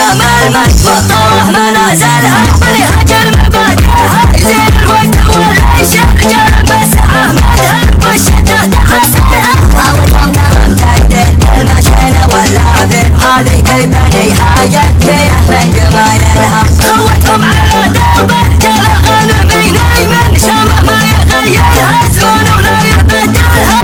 سلام المجد والطوح منازلها ولهجر مبادئها يزين الوقت والعيش رجال مسعى مدها والشدة تحسنها حاولهم كرم تقدير المشينة واللعبين هذه بنيها جدية من جمالها قوتهم على درب رجال غنمين من شمع ما يغيرها زون ولا يبدلها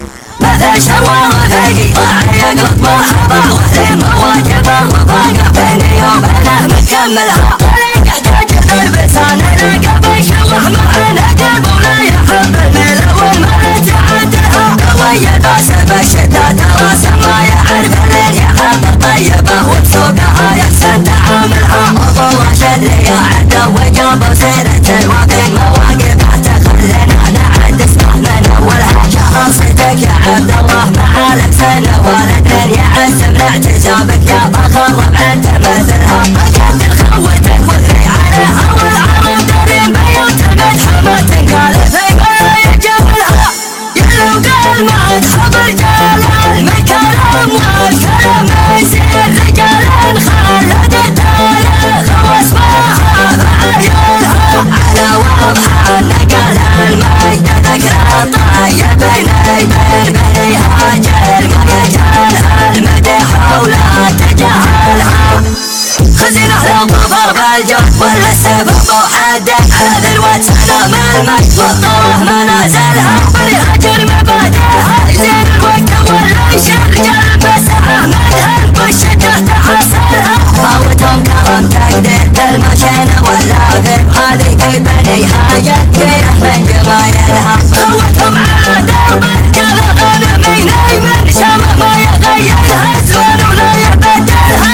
مثل شواغ ثقي طاعي قطبها وذي مواجبه وضاقة بيني وبينه مكملها ولا يحتاج البسان لقى بيشوح معنا قلب ولا يحب الميل والما تعدلها قوية باسب الشدة تراسم ما يعرف الليل يحب طيبه وبسوقها يحسن تعاملها وضوى شذي عده وجاب سيرة الوطن مواقفه تخلينا نعد اسمه من اولها شخصيتك يا عبد الله معالم سنة والاثنين يعزم لاعتزامك يا فخر انت مثلها اقدر خوتك وذري عليها والعرب دارين بيوت المدح ما تنقال في ولا يجملها يلو قال ما تحب رجال المكرم والكرم يصير رجال خالد التاريخ واسمها بعيونها على وضعها نقل المجد ذكرى طيب بين بنيها جل ما يجعلها المدح ولا تجعلها خزينة لو ظفر بالجهد ولا السبب وحده هذا الواد سلام المجد والطوح منازلها ولهجر مبادئها يزين الوقت والعيش رجال مسعى مدها والشدة تحصلها فاوتهم كرم تقدير المشينة واللعبين هذه بنيها جدية من جمالها قوتهم على درب رجال غنمين من شمع ما يغيرها زون ولا يبدلها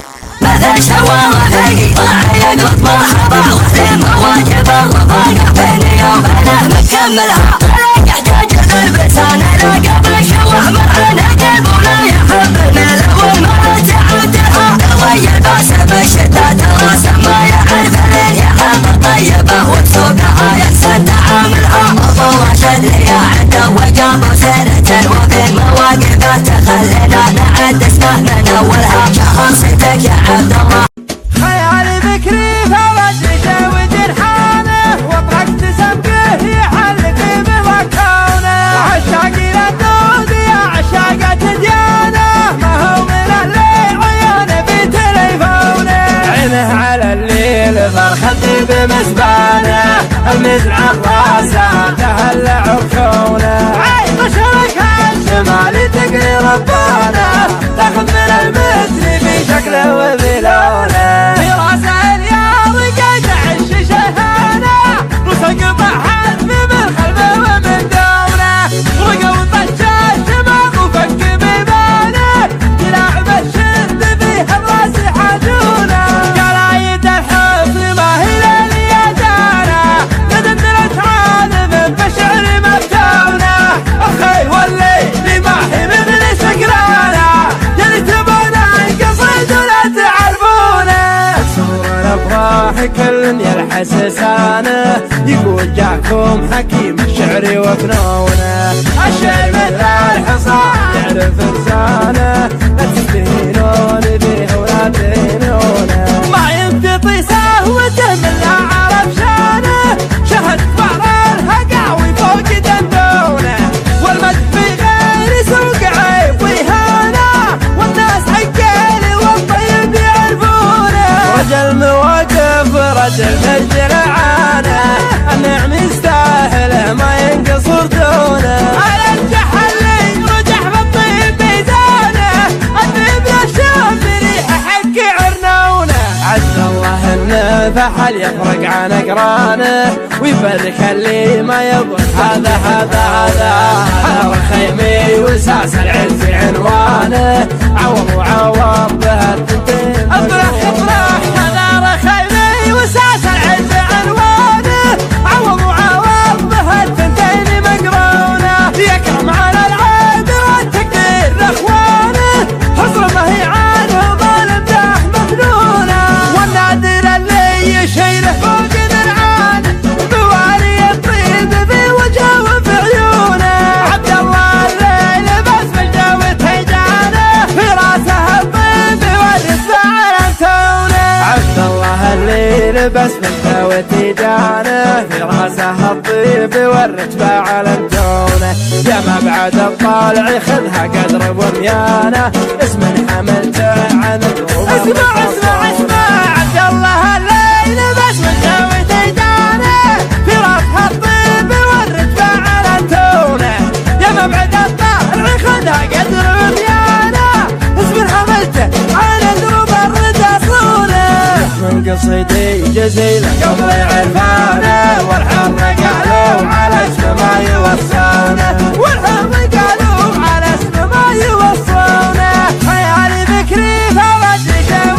مثل شواغ ثقي طاعي قطبها وذي مواجبه وضاقة بيني وبينه مكملها ولا يحتاج البسان لقى بيشوح معنا قلب ولا يحب الميل والما تعدلها قوية باسب الشدة تراسم ما يعرف الليل يحب طيبه وبسوقها يحسن تعاملها وضوى شذي عده وجاب سيرة الوطن مواقفه تخلينا نعد اسمه من اولها شخصيتك يا عبد الله خيالي بكري فوت يجاوز رحانه وطرقت سبقه يحلق بمكونه وعشاقي للدود يا عشاقة ديانه ما هو من اللي عيونه بتليفونه عينه على الليل فرخت بمسبانه المزرعة راسه تهلع وكونه عين قشرك الشمال تقري ربانه تاخذ من المثل بشكله وبلونه في راسه الياض قاعد عش شهانه رسق ضحت من خلفه ومن دونه رقوا طشاش ما وفك بيبانه يلعب الشد فيها الراس حاجونه قرايد الحفظ ما هي لليدانه قد عالم بشعر مفتونه الخيل والليل ما هي مثل سكرانه يلي تبونه قصيد ولا تعرفونه صور الافراح كل يلحس لسانه يقول جاكم حكيم الشعر وفنونه الشيء مثل الحصان يعرف لسانه لا تستهينون به ولا تهينونه ما يمتطي سهوته من لا عرف شانه شهد فار الهقاوي فوق دندونه والمدح في غير سوق عيب وإهانة والناس حقيلي والطيب يعرفونه رجل مواقف رجل الجرعانه النعم يستاهله ما ينقصر دونه على الجحلي رجح بالطيب ميزانه الطيب للشام بريحه حق عرنونه عز الله انه فحل يفرق عن اقرانه ويبارك اللي ما يبغى هذا حضر خيمي وساس العز عنوانه عوض وعوض به التنتين افرح حضر خيمي وساس العز عنوانه عوض وعوض به التنتين مقرونه يكرم على العاد والتقدير لاخوانه حصر ما هي عنه ظالم داح مفنونه والنادر اللي يشيله فوق ذرعانه بوالي الطيب في وجهه وفي عيونه عبد الله الليل بس مجده وتهيجانه في راسه الطيب والرزق الطيب والرتبة علمتونه، يا مبعد الطالع خذها قدر بنيانه، اسم حملته عن الروم. اسمع اسمع اسمع عبد الله الليل بس مسوي تيجانه، في رفع الطيب والرتبة علمتونه، يا مبعد الطالع خذها قدر بنيانه، اسم حملته عن الروم الرد صونه. من قصيدي جزيلة قبل عرفانه، والحر قالوا على اسم ما يوصونه، والحر قالوا على اسم ما يوصونه. خيالي بكري فوج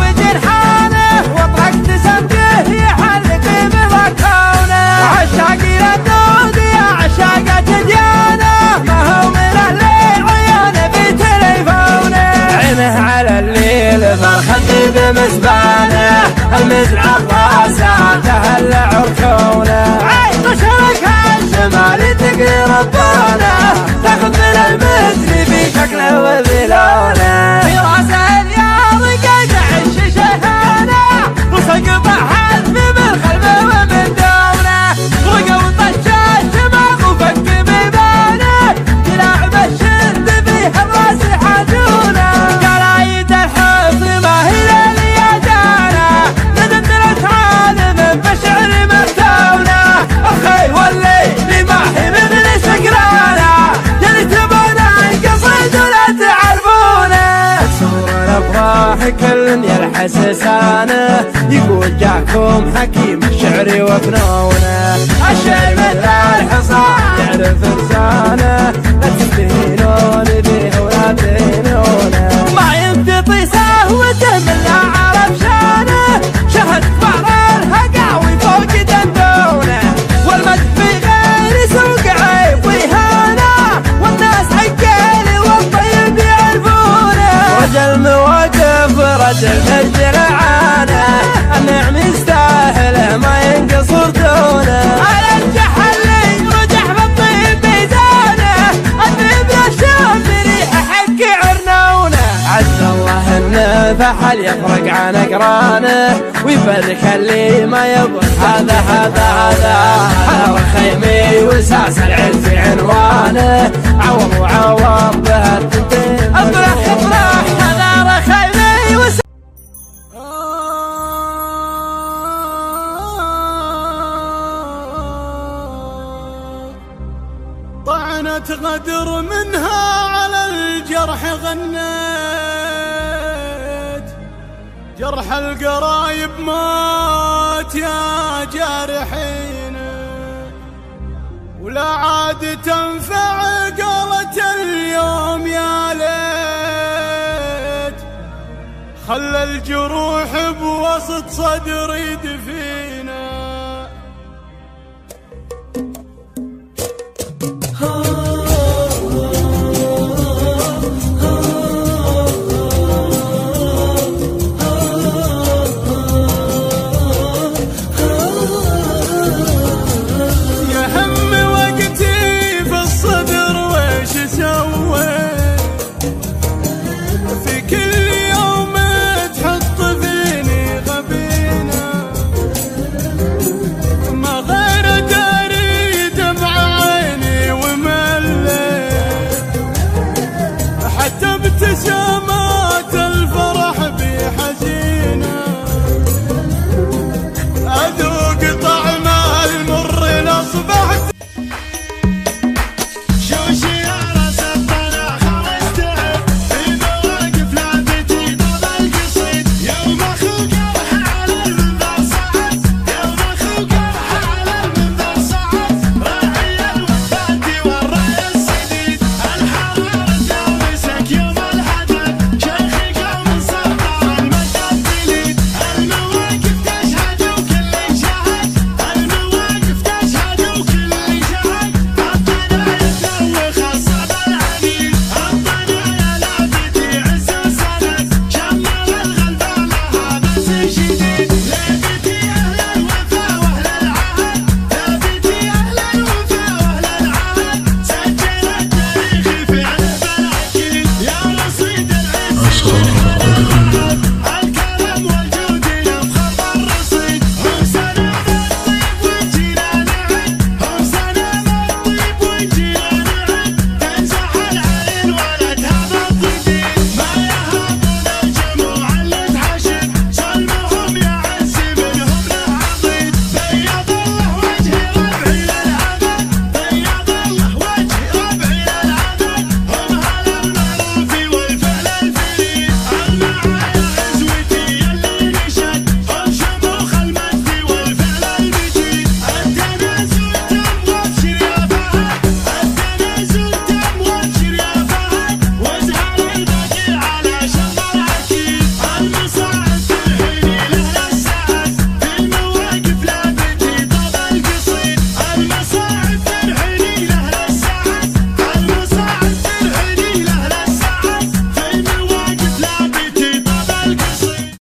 وجرحانه، واطلقت سمكه يحلق بمكونه، عشاقي للدود يا عشاقة ديانه، ما هو من الليل عيانه بتليفونه، عينه على الليل فالخد بمسبانه، المزرعة راسها تهلع عركونه، عين تشرك الشمال تقري ربانه، تاخذ من المزري في شكله وذلونه، في راسه الياض قاقع الشهانه، وسقط حذف من خلفه ومن دونه، رقوا طشاش دماغ وفك بيبانه، يلعب الشد فيه الراس حاجونه، قرايد الحفظ ما هي لليدانه، ندمت عالم بشعر مرتونه، الخيل والليل ما هي من سكرانه، يلي تبونه القصيد ولا تعرفونه. صور الافراح كل يلحس لسانه، يقول جاكم حكيم الشعر وفنونه، الشعر مثل الحصان يعرف لسانه، لا تستهينون به ولا تهينونه، ما يمتطي سهوته من لا عرف شانه، شهد بعض الهقاوي فوق دندونه، والمد في غير سوق عيب وإهانة، والناس عقالي والطيب يعرفونه، رجل مواقف رجل الجلعانه، النعم يستاهل ما ينقصر دونه، على الجحل رجح بالطيب ميزانه، الطيب للشام بريحه حق عرنونه، عز الله انه فحل يفرق عن اقرانه، ويبارك اللي ما يظن هذا هذا خيمي وساس العز عنوانه، عوض وعوض بها التنتين افرح افرح هذا خيمي وساس. طعنت غدر منها على الجرح غنيت، جرح القرايب مات يا جارحين، ولا عاد تنفع قالت اليوم يا ليت، خلى الجروح بوسط صدري دفين.